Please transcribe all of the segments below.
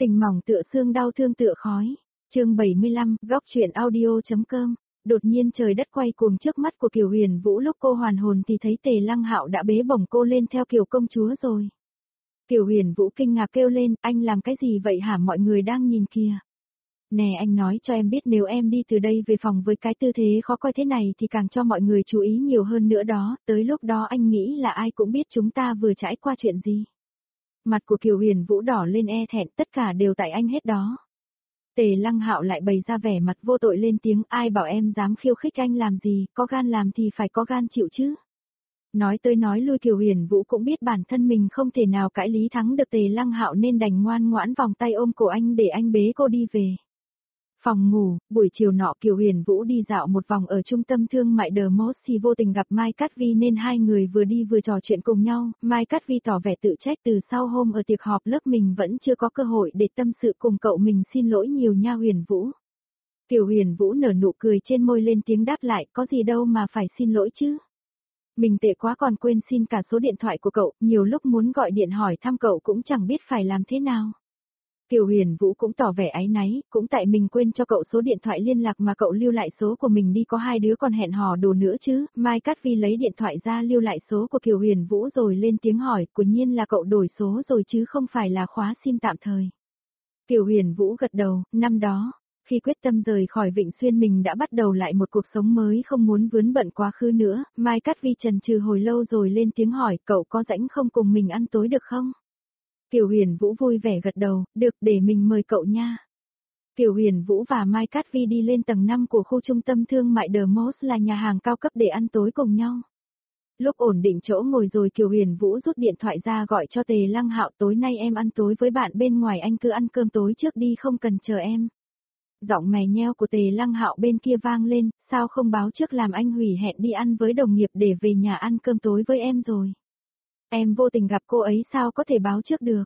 Tình mỏng tựa xương đau thương tựa khói. Chương 75, góc truyện audio.com. Đột nhiên trời đất quay cuồng trước mắt của Kiều Huyền Vũ, lúc cô hoàn hồn thì thấy Tề Lăng Hạo đã bế bổng cô lên theo kiểu công chúa rồi. Kiều Huyền Vũ kinh ngạc kêu lên, anh làm cái gì vậy hả, mọi người đang nhìn kìa. Nè, anh nói cho em biết nếu em đi từ đây về phòng với cái tư thế khó coi thế này thì càng cho mọi người chú ý nhiều hơn nữa đó, tới lúc đó anh nghĩ là ai cũng biết chúng ta vừa trải qua chuyện gì. Mặt của Kiều Huyền Vũ đỏ lên e thẹn, tất cả đều tại anh hết đó. Tề Lăng Hạo lại bày ra vẻ mặt vô tội lên tiếng, ai bảo em dám khiêu khích anh làm gì, có gan làm thì phải có gan chịu chứ. Nói tới nói lui Kiều Huyền Vũ cũng biết bản thân mình không thể nào cãi lý thắng được Tề Lăng Hạo nên đành ngoan ngoãn vòng tay ôm cổ anh để anh bế cô đi về. Phòng ngủ, buổi chiều nọ Kiều Huyền Vũ đi dạo một vòng ở trung tâm thương mại The Most thì vô tình gặp Mai Cát Vi nên hai người vừa đi vừa trò chuyện cùng nhau. Mai Cát Vi tỏ vẻ tự trách từ sau hôm ở tiệc họp lớp mình vẫn chưa có cơ hội để tâm sự cùng cậu, mình xin lỗi nhiều nha Huyền Vũ. Kiều Huyền Vũ nở nụ cười trên môi lên tiếng đáp lại, có gì đâu mà phải xin lỗi chứ. Mình tệ quá còn quên xin cả số điện thoại của cậu, nhiều lúc muốn gọi điện hỏi thăm cậu cũng chẳng biết phải làm thế nào. Kiều Huyền Vũ cũng tỏ vẻ áy náy, cũng tại mình quên cho cậu số điện thoại liên lạc mà cậu lưu lại số của mình đi, có hai đứa còn hẹn hò đồ nữa chứ. Mai Cát Vi lấy điện thoại ra lưu lại số của Kiều Huyền Vũ rồi lên tiếng hỏi, quả nhiên là cậu đổi số rồi chứ không phải là khóa sim tạm thời. Kiều Huyền Vũ gật đầu, năm đó, khi quyết tâm rời khỏi Vịnh Xuyên mình đã bắt đầu lại một cuộc sống mới, không muốn vướng bận quá khứ nữa. Mai Cát Vi chần chừ hồi lâu rồi lên tiếng hỏi, cậu có rảnh không cùng mình ăn tối được không? Kiều Huyền Vũ vui vẻ gật đầu, được, để mình mời cậu nha. Kiều Huyền Vũ và Mai Cát Vi đi lên tầng 5 của khu trung tâm thương mại The Most, là nhà hàng cao cấp, để ăn tối cùng nhau. Lúc ổn định chỗ ngồi rồi Kiều Huyền Vũ rút điện thoại ra gọi cho Tề Lăng Hạo, tối nay em ăn tối với bạn bên ngoài, anh cứ ăn cơm tối trước đi, không cần chờ em. Giọng mè nheo của Tề Lăng Hạo bên kia vang lên, sao không báo trước, làm anh hủy hẹn đi ăn với đồng nghiệp để về nhà ăn cơm tối với em rồi. Em vô tình gặp cô ấy sao có thể báo trước được.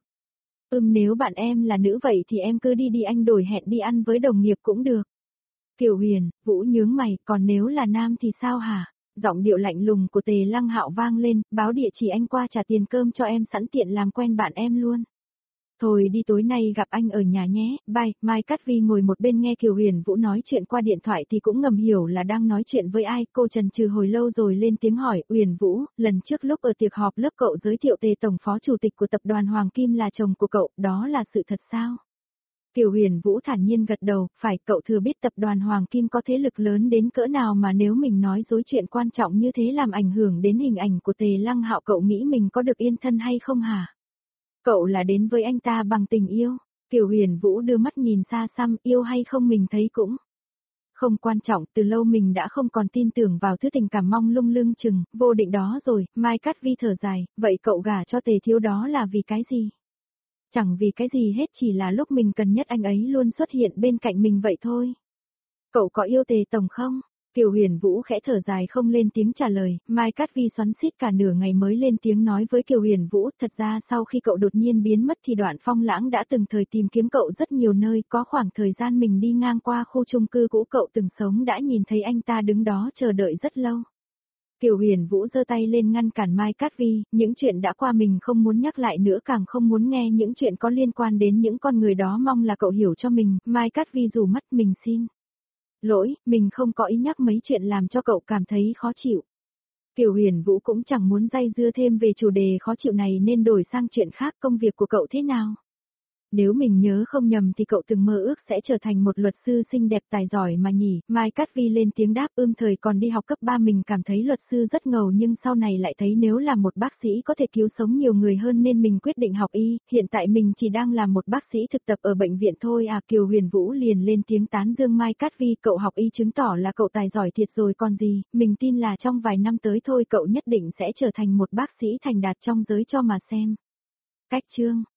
Nếu bạn em là nữ vậy thì em cứ đi đi, anh đổi hẹn đi ăn với đồng nghiệp cũng được. Kiều Huyền Vũ nhướng mày, còn nếu là nam thì sao hả? Giọng điệu lạnh lùng của Tề Lăng Hạo vang lên, báo địa chỉ anh qua trả tiền cơm cho em, sẵn tiện làm quen bạn em luôn. Thôi đi, tối nay gặp anh ở nhà nhé, bye. Mai Cát Vi ngồi một bên nghe Kiều Huyền Vũ nói chuyện qua điện thoại thì cũng ngầm hiểu là đang nói chuyện với ai. Cô chần chừ hồi lâu rồi lên tiếng hỏi, Huyền Vũ, lần trước lúc ở tiệc họp lớp cậu giới thiệu Tề tổng phó chủ tịch của tập đoàn Hoàng Kim là chồng của cậu, đó là sự thật sao? Kiều Huyền Vũ thản nhiên gật đầu, phải, cậu thừa biết tập đoàn Hoàng Kim có thế lực lớn đến cỡ nào mà nếu mình nói dối chuyện quan trọng như thế làm ảnh hưởng đến hình ảnh của Tề Lăng Hạo, cậu nghĩ mình có được yên thân hay không hả? Cậu là đến với anh ta bằng tình yêu. Kiều Huyền Vũ đưa mắt nhìn xa xăm, yêu hay không mình thấy cũng không quan trọng, từ lâu mình đã không còn tin tưởng vào thứ tình cảm mong lung lưng chừng, vô định đó rồi. Mai Cát Vi thở dài, vậy cậu gả cho Tề thiếu đó là vì cái gì? Chẳng vì cái gì hết, chỉ là lúc mình cần nhất anh ấy luôn xuất hiện bên cạnh mình vậy thôi. Cậu có yêu Tề tổng không? Kiều Huyền Vũ khẽ thở dài không lên tiếng trả lời. Mai Cát Vi xoắn xít cả nửa ngày mới lên tiếng nói với Kiều Huyền Vũ, thật ra sau khi cậu đột nhiên biến mất thì Đoạn Phong Lãng đã từng thời tìm kiếm cậu rất nhiều nơi, có khoảng thời gian mình đi ngang qua khu chung cư cũ cậu từng sống đã nhìn thấy anh ta đứng đó chờ đợi rất lâu. Kiều Huyền Vũ giơ tay lên ngăn cản Mai Cát Vi, những chuyện đã qua mình không muốn nhắc lại nữa, càng không muốn nghe những chuyện có liên quan đến những con người đó, mong là cậu hiểu cho mình. Mai Cát Vi rủ mắt, mình xin lỗi, mình không có ý nhắc mấy chuyện làm cho cậu cảm thấy khó chịu. Kiều Huyền Vũ cũng chẳng muốn dây dưa thêm về chủ đề khó chịu này nên đổi sang chuyện khác, công việc của cậu thế nào? Nếu mình nhớ không nhầm thì cậu từng mơ ước sẽ trở thành một luật sư xinh đẹp tài giỏi mà nhỉ? Mai Cát Vi lên tiếng đáp, thời còn đi học cấp 3 mình cảm thấy luật sư rất ngầu, nhưng sau này lại thấy nếu là một bác sĩ có thể cứu sống nhiều người hơn nên mình quyết định học y, hiện tại mình chỉ đang làm một bác sĩ thực tập ở bệnh viện thôi à. Kiều Huyền Vũ liền lên tiếng tán dương Mai Cát Vi, cậu học y chứng tỏ là cậu tài giỏi thiệt rồi còn gì, mình tin là trong vài năm tới thôi cậu nhất định sẽ trở thành một bác sĩ thành đạt trong giới cho mà xem. Cách chương